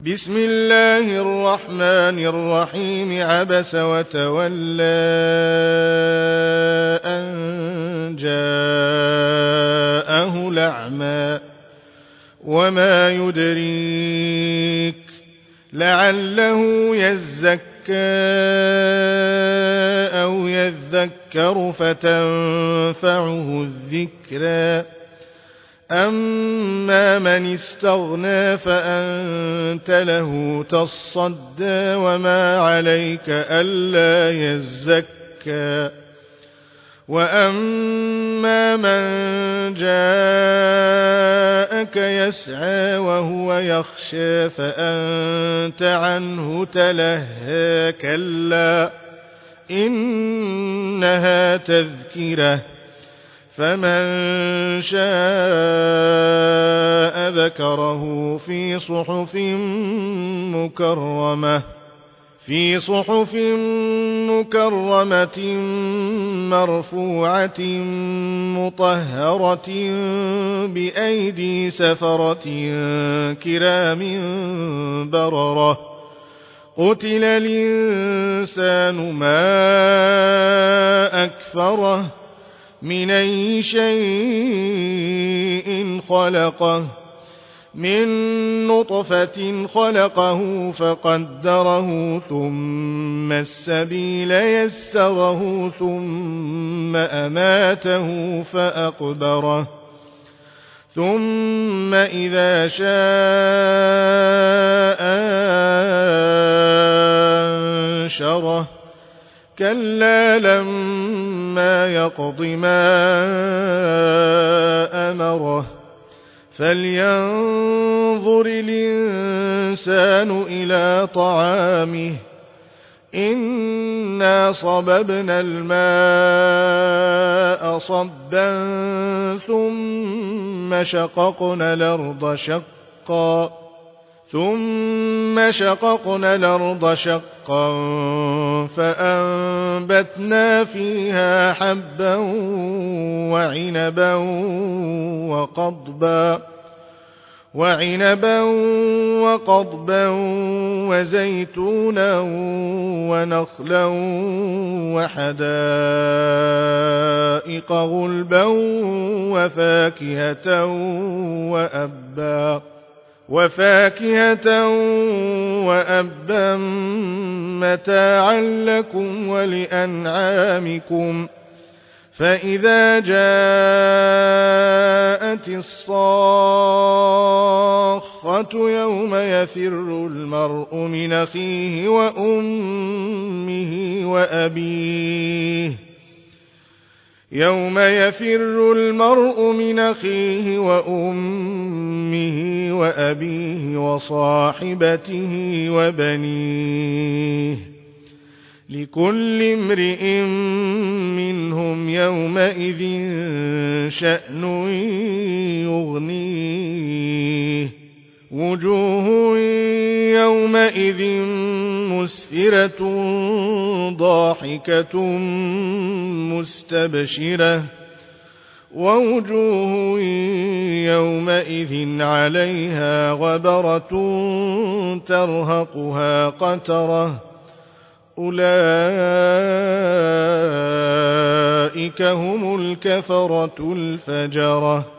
بسم الله الرحمن الرحيم. عبس وتولى أن جاءه الأعمى وما يدريك لعله يزكى أو يذكر فتنفعه الذكرى. أما من استغنى فأنت له تصدى وما عليك ألا يزكى. وأما من جاءك يسعى وهو يخشى فأنت عنه تلهى. كلا إنها تذكرة فمن شاء ذكره في صحف مكرمة مرفوعة مطهرة بأيدي سفرة كرام بررة. قتل الإنسان ما أكفره من أي شيء خلقه من نطفة خلقه فقدره ثم السبيل يسره ثم أماته فأقبره ثم إذا شاء أنشره. كلا لما يقض ما أمره. فلينظر الإنسان إلى طعامه إنا صببنا الماء صبا ثم شققنا الأرض شقا فأنبتنا فيها حبا وعنبا وقضبا وزيتونا ونخلا وحدائق غلبا وفاكهة وأبا متاعا لكم ولأنعامكم. فإذا جاءت الصاخة يوم يفر المرء من أخيه وأمه وأبيه وصاحبته وبنيه لكل امرئ منهم يومئذ شأن يغنيه. وجوه يومئذ مسفرة ضاحكة مستبشرة ووجوه يومئذ عليها غبرة ترهقها قترة. أولئك هم الكفرة الفجرة.